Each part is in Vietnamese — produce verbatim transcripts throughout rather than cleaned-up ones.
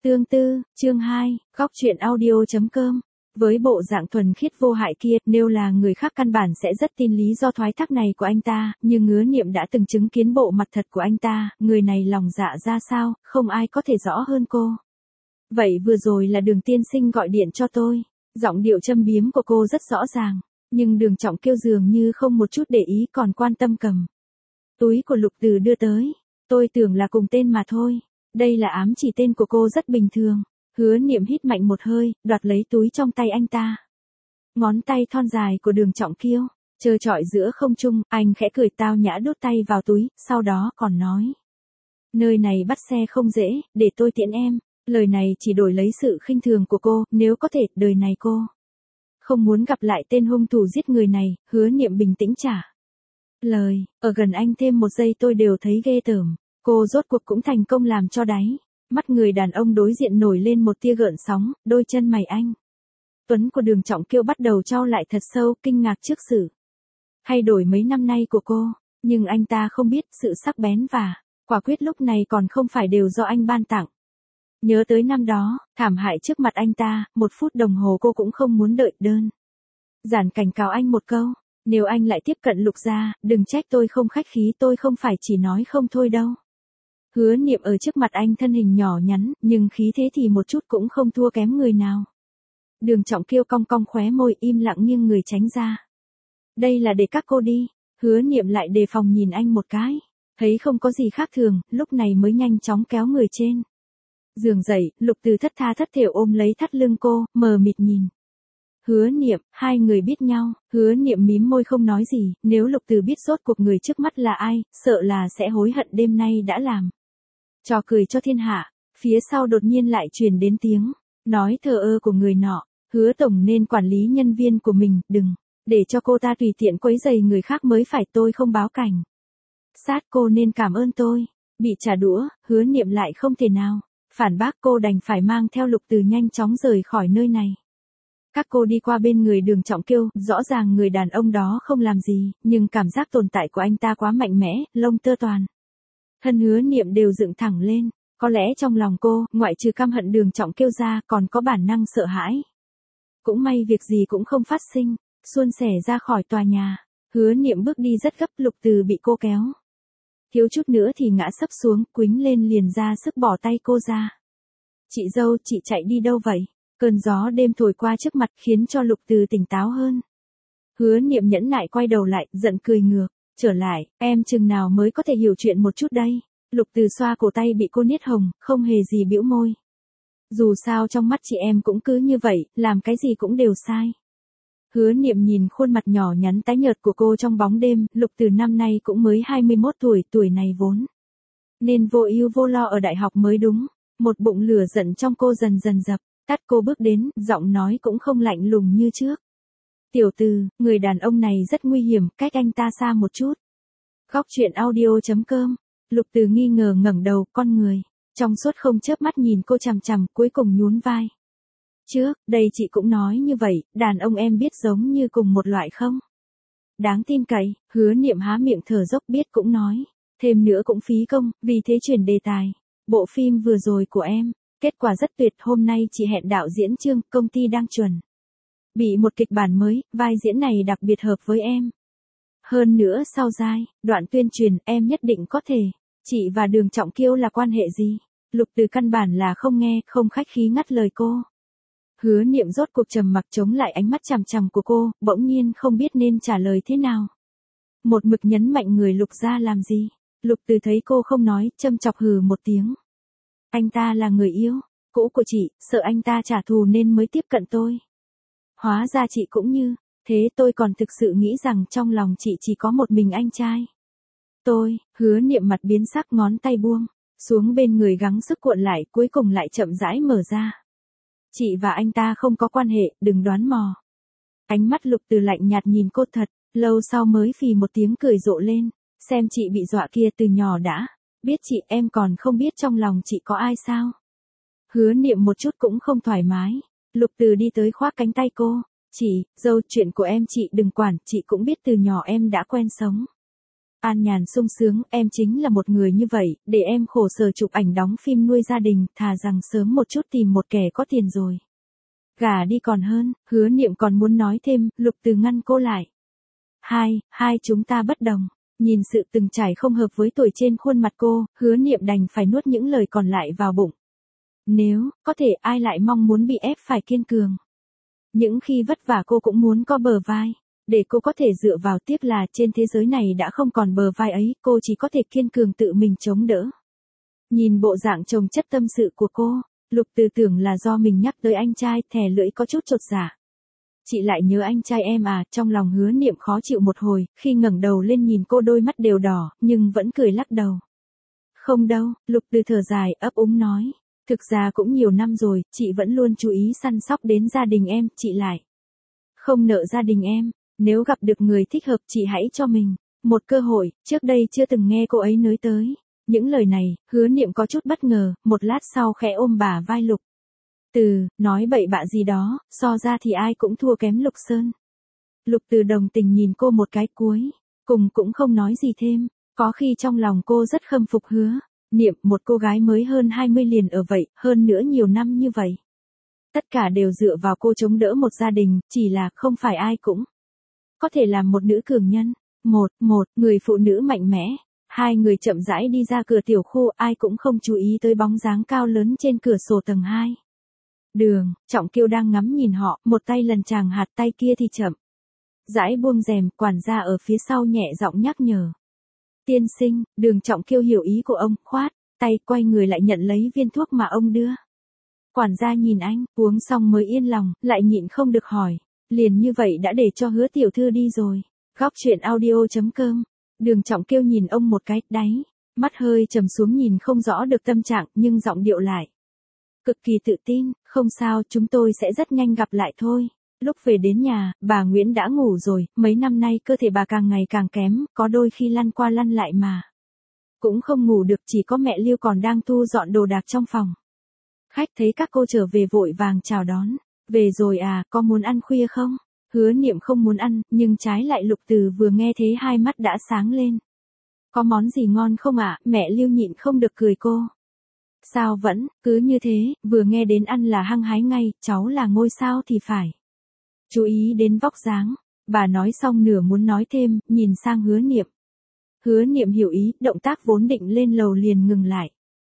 Tương tư, chương hai, góc chuyện audio.com. Với bộ dạng thuần khiết vô hại kia, nếu là người khác căn bản sẽ rất tin lý do thoái thác này của anh ta, nhưng Hứa Niệm đã từng chứng kiến bộ mặt thật của anh ta, người này lòng dạ ra sao, không ai có thể rõ hơn cô. Vậy vừa rồi là Đường tiên sinh gọi điện cho tôi, giọng điệu châm biếm của cô rất rõ ràng, nhưng Đường Trọng Kiêu dường như không một chút để ý còn quan tâm cầm túi của Lục Từ đưa tới. Tôi tưởng là cùng tên mà thôi. Đây là ám chỉ tên của cô rất bình thường. Hứa Niệm hít mạnh một hơi, đoạt lấy túi trong tay anh ta. Ngón tay thon dài của Đường Trọng Kiêu trơ trọi giữa không trung, anh khẽ cười tao nhã đút tay vào túi, sau đó còn nói: nơi này bắt xe không dễ, để tôi tiễn em. Lời này chỉ đổi lấy sự khinh thường của cô, nếu có thể, đời này cô không muốn gặp lại tên hung thủ giết người này. Hứa Niệm bình tĩnh trả lời: ở gần anh thêm một giây tôi đều thấy ghê tởm. Cô rốt cuộc cũng thành công làm cho đáy mắt người đàn ông đối diện nổi lên một tia gợn sóng, đôi chân mày anh tuấn của Đường Trọng Kiêu bắt đầu chau lại thật sâu, kinh ngạc trước sự thay đổi mấy năm nay của cô, nhưng anh ta không biết sự sắc bén và quả quyết lúc này còn không phải đều do anh ban tặng. Nhớ tới năm đó, thảm hại trước mặt anh ta, một phút đồng hồ cô cũng không muốn đợi, đơn giản cảnh cáo anh một câu: nếu anh lại tiếp cận Lục gia, đừng trách tôi không khách khí, tôi không phải chỉ nói không thôi đâu. Hứa Niệm ở trước mặt anh thân hình nhỏ nhắn, nhưng khí thế thì một chút cũng không thua kém người nào. Đường Trọng Kiêu cong cong khóe môi, im lặng nghiêng người tránh ra. Đây là để các cô đi. Hứa Niệm lại đề phòng nhìn anh một cái, thấy không có gì khác thường, lúc này mới nhanh chóng kéo người trên giường dậy. Lục Từ thất tha thất thểu ôm lấy thắt lưng cô, mờ mịt nhìn Hứa Niệm. Hai người biết nhau. Hứa Niệm mím môi không nói gì. Nếu Lục Từ biết rốt cuộc người trước mắt là ai, sợ là sẽ hối hận đêm nay đã làm trò cười cho thiên hạ. Phía sau đột nhiên lại truyền đến tiếng nói thờ ơ của người nọ: Hứa tổng nên quản lý nhân viên của mình, đừng để cho cô ta tùy tiện quấy rầy người khác mới phải. Tôi không báo cảnh sát, cô nên cảm ơn tôi. Bị trả đũa, Hứa Niệm lại không thể nào phản bác, cô đành phải mang theo Lục Từ nhanh chóng rời khỏi nơi này. Các cô đi qua bên người Đường Trọng Kiêu, rõ ràng người đàn ông đó không làm gì, nhưng cảm giác tồn tại của anh ta quá mạnh mẽ, lông tơ toàn thân Hứa Niệm đều dựng thẳng lên. Có lẽ trong lòng cô, ngoại trừ căm hận Đường Trọng Kiêu ra, còn có bản năng sợ hãi. Cũng may việc gì cũng không phát sinh, suôn sẻ ra khỏi tòa nhà. Hứa Niệm bước đi rất gấp, Lục Từ bị cô kéo thiếu chút nữa thì ngã sấp xuống, quýnh lên liền ra sức bỏ tay cô ra. Chị dâu, chị chạy đi đâu vậy? Cơn gió đêm thổi qua trước mặt khiến cho Lục Từ tỉnh táo hơn. Hứa Niệm nhẫn nại quay đầu lại, giận cười ngược trở lại: em chừng nào mới có thể hiểu chuyện một chút đây? Lục Từ xoa cổ tay bị cô niết hồng, không hề gì bĩu môi. Dù sao trong mắt chị em cũng cứ như vậy, làm cái gì cũng đều sai. Hứa Niệm nhìn khuôn mặt nhỏ nhắn tái nhợt của cô trong bóng đêm. Lục Từ năm nay cũng mới hai mươi mốt tuổi, tuổi này vốn nên vô ưu vô lo ở đại học mới đúng. Một bụng lửa giận trong cô dần dần dập tắt, cô bước đến, giọng nói cũng không lạnh lùng như trước: tiểu Từ, người đàn ông này rất nguy hiểm, cách anh ta xa một chút. Góc chuyện audio.com. Lục Từ nghi ngờ ngẩng đầu, con người trong suốt không chớp mắt nhìn cô chằm chằm, cuối cùng nhún vai: trước đây chị cũng nói như vậy, đàn ông em biết giống như cùng một loại không đáng tin cậy. Hứa Niệm há miệng thở dốc, biết cũng nói thêm nữa cũng phí công, vì thế chuyển đề tài: bộ phim vừa rồi của em, kết quả rất tuyệt, hôm nay chị hẹn đạo diễn Trương, công ty đang chuẩn bị một kịch bản mới, vai diễn này đặc biệt hợp với em. Hơn nữa sau giai đoạn tuyên truyền, em nhất định có thể. Chị và Đường Trọng Kiêu là quan hệ gì? Lục Từ căn bản là không nghe, không khách khí ngắt lời cô. Hứa Niệm rốt cuộc trầm mặc chống lại ánh mắt chằm chằm của cô, bỗng nhiên không biết nên trả lời thế nào. Một mực nhấn mạnh người Lục gia làm gì? Lục Từ thấy cô không nói, châm chọc hừ một tiếng: anh ta là người yêu cũ của chị, sợ anh ta trả thù nên mới tiếp cận tôi. Hóa ra chị cũng như thế, tôi còn thực sự nghĩ rằng trong lòng chị chỉ có một mình anh trai tôi. Hứa Niệm mặt biến sắc, ngón tay buông xuống bên người gắng sức cuộn lại, cuối cùng lại chậm rãi mở ra: chị và anh ta không có quan hệ, đừng đoán mò. Ánh mắt Lục Từ lạnh nhạt nhìn cô thật lâu, sau mới phì một tiếng cười rộ lên: xem chị bị dọa kia, từ nhỏ đã biết chị, em còn không biết trong lòng chị có ai sao? Hứa Niệm một chút cũng không thoải mái. Lục Từ đi tới khoác cánh tay cô: chị dâu, chuyện của em chị đừng quản, chị cũng biết từ nhỏ em đã quen sống An nhàn sung sướng, em chính là một người như vậy, để em khổ sở chụp ảnh đóng phim nuôi gia đình, thà rằng sớm một chút tìm một kẻ có tiền rồi. Gả đi còn hơn, Hứa Niệm còn muốn nói thêm, Lục Từ ngăn cô lại. Hai, hai chúng ta bất đồng. Nhìn sự từng trải không hợp với tuổi trên khuôn mặt cô, Hứa Niệm đành phải nuốt những lời còn lại vào bụng. Nếu, có thể ai lại mong muốn bị ép phải kiên cường. Những khi vất vả cô cũng muốn có bờ vai. Để cô có thể dựa vào, tiếc là trên thế giới này đã không còn bờ vai ấy, cô chỉ có thể kiên cường tự mình chống đỡ. Nhìn bộ dạng chồng chất tâm sự của cô, Lục Từ tưởng là do mình nhắc tới anh trai, thè lưỡi có chút chột dạ. Chị lại nhớ anh trai em à, trong lòng Hứa Niệm khó chịu một hồi, khi ngẩng đầu lên nhìn cô đôi mắt đều đỏ, nhưng vẫn cười lắc đầu. Không đâu, Lục Từ thở dài, ấp úng nói. Thực ra cũng nhiều năm rồi, chị vẫn luôn chú ý săn sóc đến gia đình em, chị lại không nợ gia đình em. Nếu gặp được người thích hợp chị hãy cho mình một cơ hội, trước đây chưa từng nghe cô ấy nói tới. Những lời này, Hứa Niệm có chút bất ngờ, một lát sau khẽ ôm bả vai Lục Từ, nói bậy bạ gì đó, so ra thì ai cũng thua kém Lục Sơn. Lục Từ đồng tình nhìn cô một cái cuối, cùng cũng không nói gì thêm, có khi trong lòng cô rất khâm phục Hứa Niệm, một cô gái mới hơn hai mươi liền ở vậy, hơn nữa nhiều năm như vậy. Tất cả đều dựa vào cô chống đỡ một gia đình, chỉ là không phải ai cũng có thể làm một nữ cường nhân. Một, một, người phụ nữ mạnh mẽ. Hai người chậm rãi đi ra cửa tiểu khu, ai cũng không chú ý tới bóng dáng cao lớn trên cửa sổ tầng hai. Đường, Trọng Kiêu đang ngắm nhìn họ, một tay lần chàng hạt, tay kia thì chậm rãi buông rèm, quản gia ở phía sau nhẹ giọng nhắc nhở. Tiên sinh, Đường Trọng Kiêu hiểu ý của ông, khoát tay quay người lại nhận lấy viên thuốc mà ông đưa. Quản gia nhìn anh, uống xong mới yên lòng, lại nhịn không được hỏi. Liền như vậy đã để cho Hứa tiểu thư đi rồi. Góc truyện audio chấm com. Đường Trọng Kiêu nhìn ông một cái, đáy mắt hơi trầm xuống, nhìn không rõ được tâm trạng, nhưng giọng điệu lại cực kỳ tự tin. Không sao, chúng tôi sẽ rất nhanh gặp lại thôi. Lúc về đến nhà, bà Nguyễn đã ngủ rồi, mấy năm nay cơ thể bà càng ngày càng kém, có đôi khi lăn qua lăn lại mà cũng không ngủ được, chỉ có mẹ Lưu còn đang thu dọn đồ đạc trong phòng. Khách thấy các cô trở về vội vàng chào đón. Về rồi à, có muốn ăn khuya không? Hứa Niệm không muốn ăn, nhưng trái lại Lục Từ vừa nghe thế hai mắt đã sáng lên. Có món gì ngon không ạ? À? Mẹ Lưu nhịn không được cười cô. Sao vẫn, cứ như thế, vừa nghe đến ăn là hăng hái ngay, cháu là ngôi sao thì phải chú ý đến vóc dáng. Bà nói xong nửa muốn nói thêm, nhìn sang Hứa Niệm. Hứa Niệm hiểu ý, động tác vốn định lên lầu liền ngừng lại.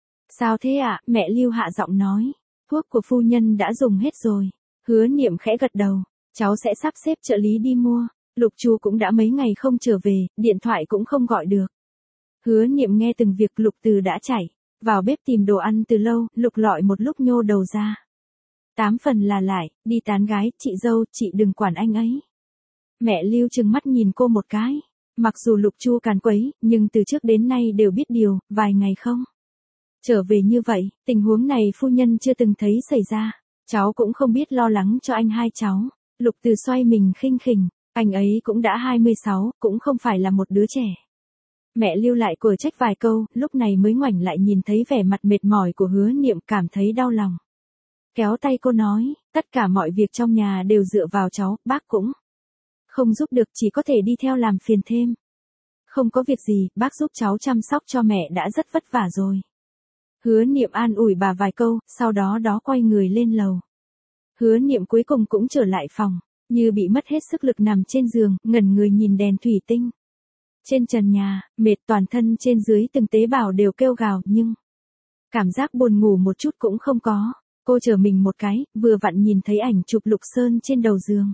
Sao thế ạ? À? Mẹ Lưu hạ giọng nói. Thuốc của phu nhân đã dùng hết rồi. Hứa Niệm khẽ gật đầu. Cháu sẽ sắp xếp trợ lý đi mua. Lục Chu cũng đã mấy ngày không trở về, điện thoại cũng không gọi được. Hứa Niệm nghe từng việc. Lục Từ đã chạy vào bếp tìm đồ ăn từ lâu, lục lọi một lúc nhô đầu ra. Tám phần là lại, đi tán gái, chị dâu, chị đừng quản anh ấy. Mẹ Lưu trừng mắt nhìn cô một cái. Mặc dù Lục Chu càn quấy, nhưng từ trước đến nay đều biết điều, vài ngày không trở về như vậy, tình huống này phu nhân chưa từng thấy xảy ra. Cháu cũng không biết lo lắng cho anh hai cháu. Lục Từ xoay mình khinh khỉnh, anh ấy cũng đã hai mươi sáu, cũng không phải là một đứa trẻ. Mẹ Lưu lại cờ trách vài câu, lúc này mới ngoảnh lại nhìn thấy vẻ mặt mệt mỏi của Hứa Niệm, cảm thấy đau lòng. Kéo tay cô nói, tất cả mọi việc trong nhà đều dựa vào cháu, bác cũng không giúp được, chỉ có thể đi theo làm phiền thêm. Không có việc gì, bác giúp cháu chăm sóc cho mẹ đã rất vất vả rồi. Hứa Niệm an ủi bà vài câu, sau đó đó quay người lên lầu. Hứa Niệm cuối cùng cũng trở lại phòng, như bị mất hết sức lực nằm trên giường, ngẩn người nhìn đèn thủy tinh trên trần nhà, mệt toàn thân trên dưới từng tế bào đều kêu gào, nhưng cảm giác buồn ngủ một chút cũng không có. Cô chờ mình một cái, vừa vặn nhìn thấy ảnh chụp Lục Sơn trên đầu giường.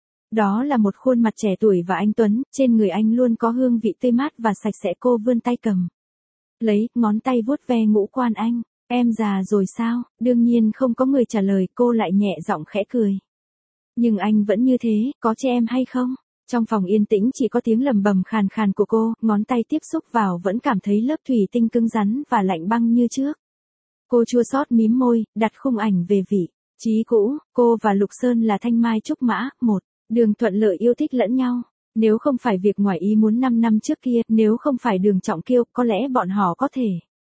Đó là một khuôn mặt trẻ tuổi và anh tuấn, trên người anh luôn có hương vị tươi mát và sạch sẽ. Cô vươn tay cầm lấy, ngón tay vuốt ve ngũ quan anh. Em già rồi sao? Đương nhiên không có người trả lời, cô lại nhẹ giọng khẽ cười. Nhưng anh vẫn như thế, có che em hay không? Trong phòng yên tĩnh chỉ có tiếng lầm bầm khàn khàn của cô, ngón tay tiếp xúc vào vẫn cảm thấy lớp thủy tinh cứng rắn và lạnh băng như trước. Cô chua xót mím môi, đặt khung ảnh về vị trí cũ. Cô và Lục Sơn là thanh mai trúc mã, một đường thuận lợi yêu thích lẫn nhau. Nếu không phải việc ngoài ý muốn năm năm trước kia, nếu không phải Đường Trọng Kiêu, có lẽ bọn họ có thể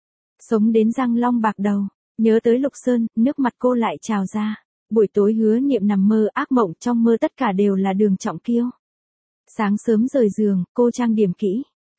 sống đến răng long bạc đầu. Nhớ tới Lục Sơn, nước mặt cô lại trào ra. Buổi tối Hứa Niệm nằm mơ ác mộng, trong mơ tất cả đều là Đường Trọng Kiêu. Sáng sớm rời giường, cô trang điểm kỹ,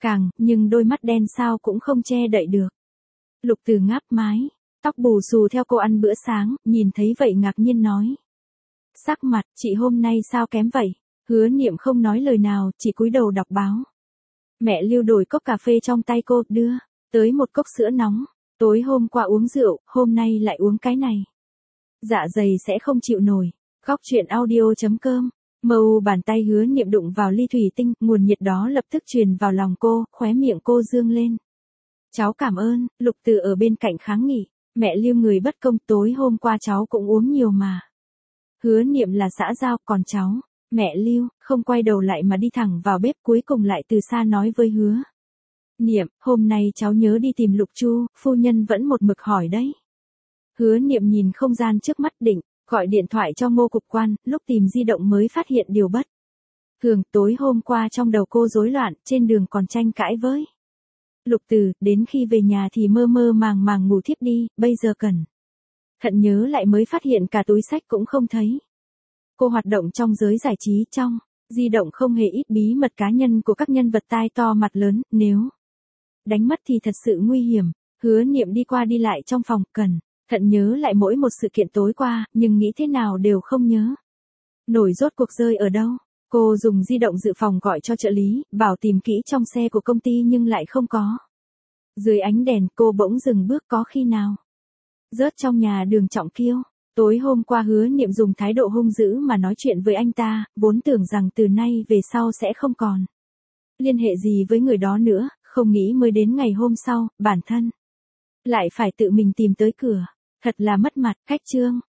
Càng, nhưng đôi mắt đen sao cũng không che đậy được. Lục Từ ngáp mái, tóc bù xù theo cô ăn bữa sáng, nhìn thấy vậy ngạc nhiên nói. Sắc mặt, chị hôm nay sao kém vậy? Hứa Niệm không nói lời nào, chỉ cúi đầu đọc báo. Mẹ Lưu đổi cốc cà phê trong tay cô, đưa tới một cốc sữa nóng. Tối hôm qua uống rượu, hôm nay lại uống cái này. Dạ dày sẽ không chịu nổi. Góc truyện audio chấm com. Màu bàn tay Hứa Niệm đụng vào ly thủy tinh, nguồn nhiệt đó lập tức truyền vào lòng cô, khóe miệng cô dương lên. Cháu cảm ơn, Lục Từ ở bên cạnh kháng nghị. Mẹ Lưu người bất công, tối hôm qua cháu cũng uống nhiều mà. Hứa Niệm là xã giao, còn cháu, mẹ Lưu, không quay đầu lại mà đi thẳng vào bếp, cuối cùng lại từ xa nói với Hứa Niệm, hôm nay cháu nhớ đi tìm Lục Chu, phu nhân vẫn một mực hỏi đấy. Hứa Niệm nhìn không gian trước mắt định, gọi điện thoại cho Ngô cục quan, lúc tìm di động mới phát hiện điều bất thường, tối hôm qua trong đầu cô rối loạn, trên đường còn tranh cãi với Lục Từ, đến khi về nhà thì mơ mơ màng màng ngủ thiếp đi, bây giờ cần thận nhớ lại mới phát hiện cả túi xách cũng không thấy. Cô hoạt động trong giới giải trí, trong di động không hề ít bí mật cá nhân của các nhân vật tai to mặt lớn, nếu đánh mất thì thật sự nguy hiểm. Hứa Niệm đi qua đi lại trong phòng, cần thận nhớ lại mỗi một sự kiện tối qua, nhưng nghĩ thế nào đều không nhớ nổi rốt cuộc rơi ở đâu. Cô dùng di động dự phòng gọi cho trợ lý, bảo tìm kỹ trong xe của công ty nhưng lại không có. Dưới ánh đèn cô bỗng dừng bước, có khi nào rớt trong nhà Đường Trọng Kiêu. Tối hôm qua Hứa Niệm dùng thái độ hung dữ mà nói chuyện với anh ta, vốn tưởng rằng từ nay về sau sẽ không còn liên hệ gì với người đó nữa, không nghĩ mới đến ngày hôm sau, bản thân lại phải tự mình tìm tới cửa. Thật là mất mặt. Khách trương.